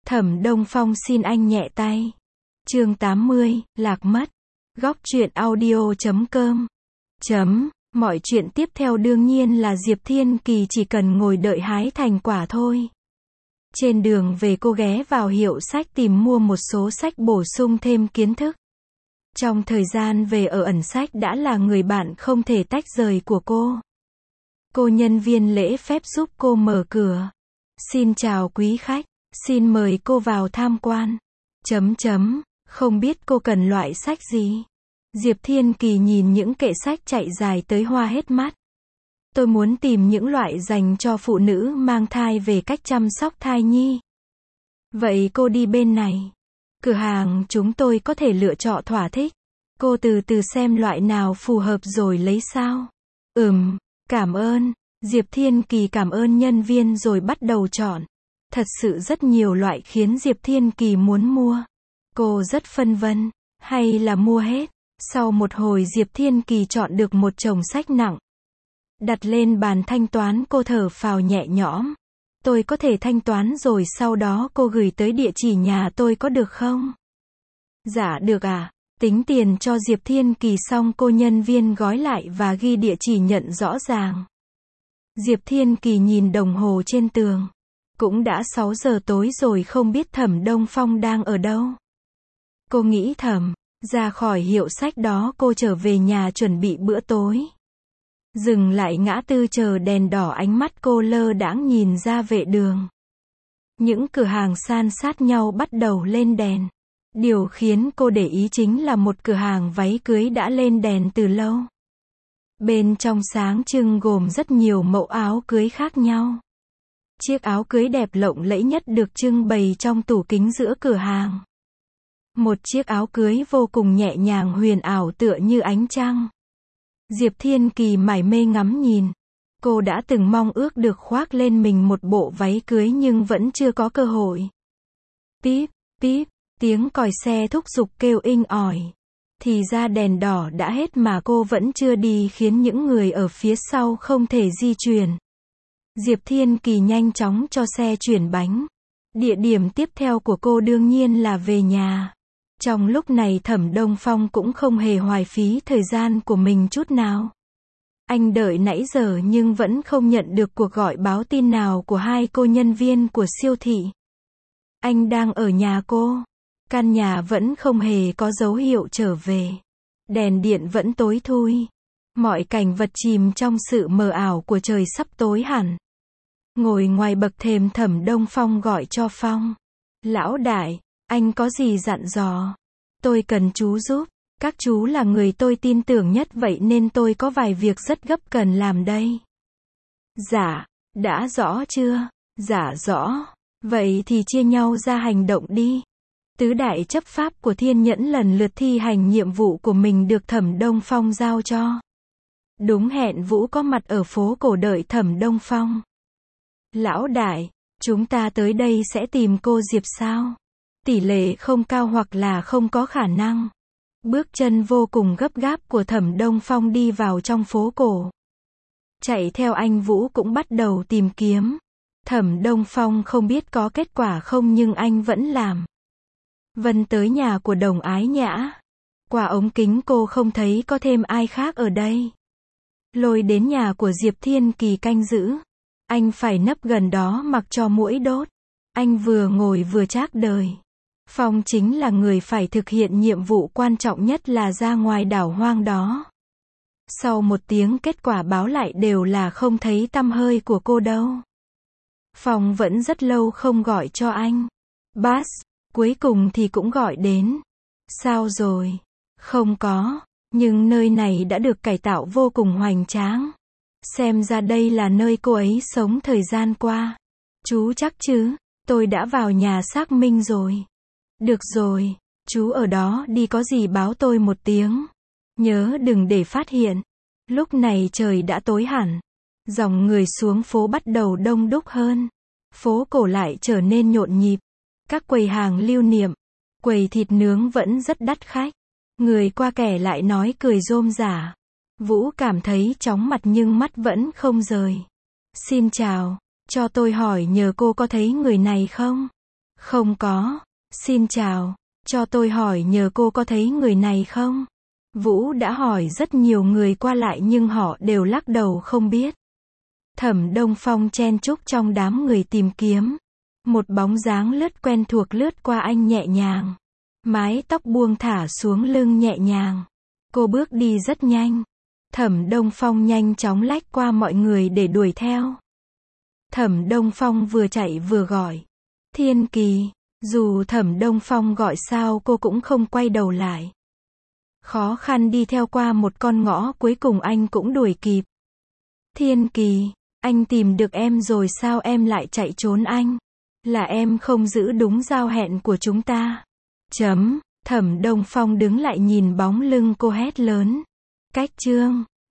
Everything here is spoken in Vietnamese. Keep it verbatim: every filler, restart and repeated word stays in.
Thẩm Đông Phong xin anh nhẹ tay. Chương tám mươi, lạc mất. Góc truyện audio chấm com. Chấm. Mọi chuyện tiếp theo đương nhiên là Diệp Thiên Kỳ chỉ cần ngồi đợi hái thành quả thôi. Trên đường về cô ghé vào hiệu sách tìm mua một số sách bổ sung thêm kiến thức. Trong thời gian về ở ẩn sách đã là người bạn không thể tách rời của cô. Cô nhân viên lễ phép giúp cô mở cửa. Xin chào quý khách, xin mời cô vào tham quan. Chấm chấm, không biết cô cần loại sách gì? Diệp Thiên Kỳ nhìn những kệ sách chạy dài tới hoa hết mắt. Tôi muốn tìm những loại dành cho phụ nữ mang thai về cách chăm sóc thai nhi. Vậy cô đi bên này. Cửa hàng chúng tôi có thể lựa chọn thỏa thích. Cô từ từ xem loại nào phù hợp rồi lấy sao. Ừm, cảm ơn. Diệp Thiên Kỳ cảm ơn nhân viên rồi bắt đầu chọn. Thật sự rất nhiều loại khiến Diệp Thiên Kỳ muốn mua. Cô rất phân vân. Hay là mua hết. Sau một hồi Diệp Thiên Kỳ chọn được một chồng sách nặng. Đặt lên bàn thanh toán, cô thở phào nhẹ nhõm. Tôi có thể thanh toán rồi sau đó cô gửi tới địa chỉ nhà tôi có được không? Dạ được à. Tính tiền cho Diệp Thiên Kỳ xong cô nhân viên gói lại và ghi địa chỉ nhận rõ ràng. Diệp Thiên Kỳ nhìn đồng hồ trên tường. Cũng đã sáu giờ tối rồi, không biết Thẩm Đông Phong đang ở đâu. Cô nghĩ thầm. Ra khỏi hiệu sách đó cô trở về nhà chuẩn bị bữa tối. Dừng lại ngã tư chờ đèn đỏ, ánh mắt cô lơ đãng nhìn ra vệ đường. Những cửa hàng san sát nhau bắt đầu lên đèn. Điều khiến cô để ý chính là một cửa hàng váy cưới đã lên đèn từ lâu. Bên trong sáng trưng gồm rất nhiều mẫu áo cưới khác nhau. Chiếc áo cưới đẹp lộng lẫy nhất được trưng bày trong tủ kính giữa cửa hàng. Một chiếc áo cưới vô cùng nhẹ nhàng huyền ảo tựa như ánh trăng. Diệp Thiên Kỳ mải mê ngắm nhìn. Cô đã từng mong ước được khoác lên mình một bộ váy cưới nhưng vẫn chưa có cơ hội. Píp, píp, tiếng còi xe thúc giục kêu inh ỏi. Thì ra đèn đỏ đã hết mà cô vẫn chưa đi, khiến những người ở phía sau không thể di chuyển. Diệp Thiên Kỳ nhanh chóng cho xe chuyển bánh. Địa điểm tiếp theo của cô đương nhiên là về nhà. Trong lúc này Thẩm Đông Phong cũng không hề hoài phí thời gian của mình chút nào. Anh đợi nãy giờ nhưng vẫn không nhận được cuộc gọi báo tin nào của hai cô nhân viên của siêu thị. Anh đang ở nhà cô. Căn nhà vẫn không hề có dấu hiệu trở về. Đèn điện vẫn tối thui. Mọi cảnh vật chìm trong sự mờ ảo của trời sắp tối hẳn. Ngồi ngoài bậc thềm, Thẩm Đông Phong gọi cho Phong. Lão đại, anh có gì dặn dò? Tôi cần chú giúp. Các chú là người tôi tin tưởng nhất, vậy nên tôi có vài việc rất gấp cần làm đây. Dạ, đã rõ chưa? Dạ rõ. Vậy thì chia nhau ra hành động đi. Tứ đại chấp pháp của Thiên Nhẫn lần lượt thi hành nhiệm vụ của mình được Thẩm Đông Phong giao cho. Đúng hẹn Vũ có mặt ở phố cổ đợi Thẩm Đông Phong. Lão đại, chúng ta tới đây sẽ tìm cô Diệp sao? Tỷ lệ không cao hoặc là không có khả năng. Bước chân vô cùng gấp gáp của Thẩm Đông Phong đi vào trong phố cổ. Chạy theo anh Vũ cũng bắt đầu tìm kiếm. Thẩm Đông Phong không biết có kết quả không nhưng anh vẫn làm. Vân tới nhà của Đồng Ái Nhã. Qua ống kính cô không thấy có thêm ai khác ở đây. Lôi đến nhà của Diệp Thiên Kỳ canh giữ. Anh phải nấp gần đó mặc cho muỗi đốt. Anh vừa ngồi vừa trác đời. Phong chính là người phải thực hiện nhiệm vụ quan trọng nhất là ra ngoài đảo hoang đó. Sau một tiếng kết quả báo lại đều là không thấy tăm hơi của cô đâu. Phong vẫn rất lâu không gọi cho anh. Bass, cuối cùng thì cũng gọi đến. Sao rồi? Không có, nhưng nơi này đã được cải tạo vô cùng hoành tráng. Xem ra đây là nơi cô ấy sống thời gian qua. Chú chắc chứ? Tôi đã vào nhà xác minh rồi. Được rồi, chú ở đó đi, có gì báo tôi một tiếng. Nhớ đừng để phát hiện. Lúc này trời đã tối hẳn. Dòng người xuống phố bắt đầu đông đúc hơn. Phố cổ lại trở nên nhộn nhịp. Các quầy hàng lưu niệm, quầy thịt nướng vẫn rất đắt khách. Người qua kẻ lại nói cười rôm rả. Vũ cảm thấy chóng mặt nhưng mắt vẫn không rời. Xin chào, cho tôi hỏi nhờ cô có thấy người này không? Không có. Xin chào. Cho tôi hỏi nhờ cô có thấy người này không? Vũ đã hỏi rất nhiều người qua lại nhưng họ đều lắc đầu không biết. Thẩm Đông Phong chen chúc trong đám người tìm kiếm. Một bóng dáng lướt quen thuộc lướt qua anh nhẹ nhàng. Mái tóc buông thả xuống lưng nhẹ nhàng. Cô bước đi rất nhanh. Thẩm Đông Phong nhanh chóng lách qua mọi người để đuổi theo. Thẩm Đông Phong vừa chạy vừa gọi. Thiên Kỳ. Dù Thẩm Đông Phong gọi sao cô cũng không quay đầu lại. Khó khăn đi theo qua một con ngõ cuối cùng anh cũng đuổi kịp. Thiên Kỳ, anh tìm được em rồi sao em lại chạy trốn anh? Là em không giữ đúng giao hẹn của chúng ta. Chấm, Thẩm Đông Phong đứng lại nhìn bóng lưng cô hét lớn. Cách chương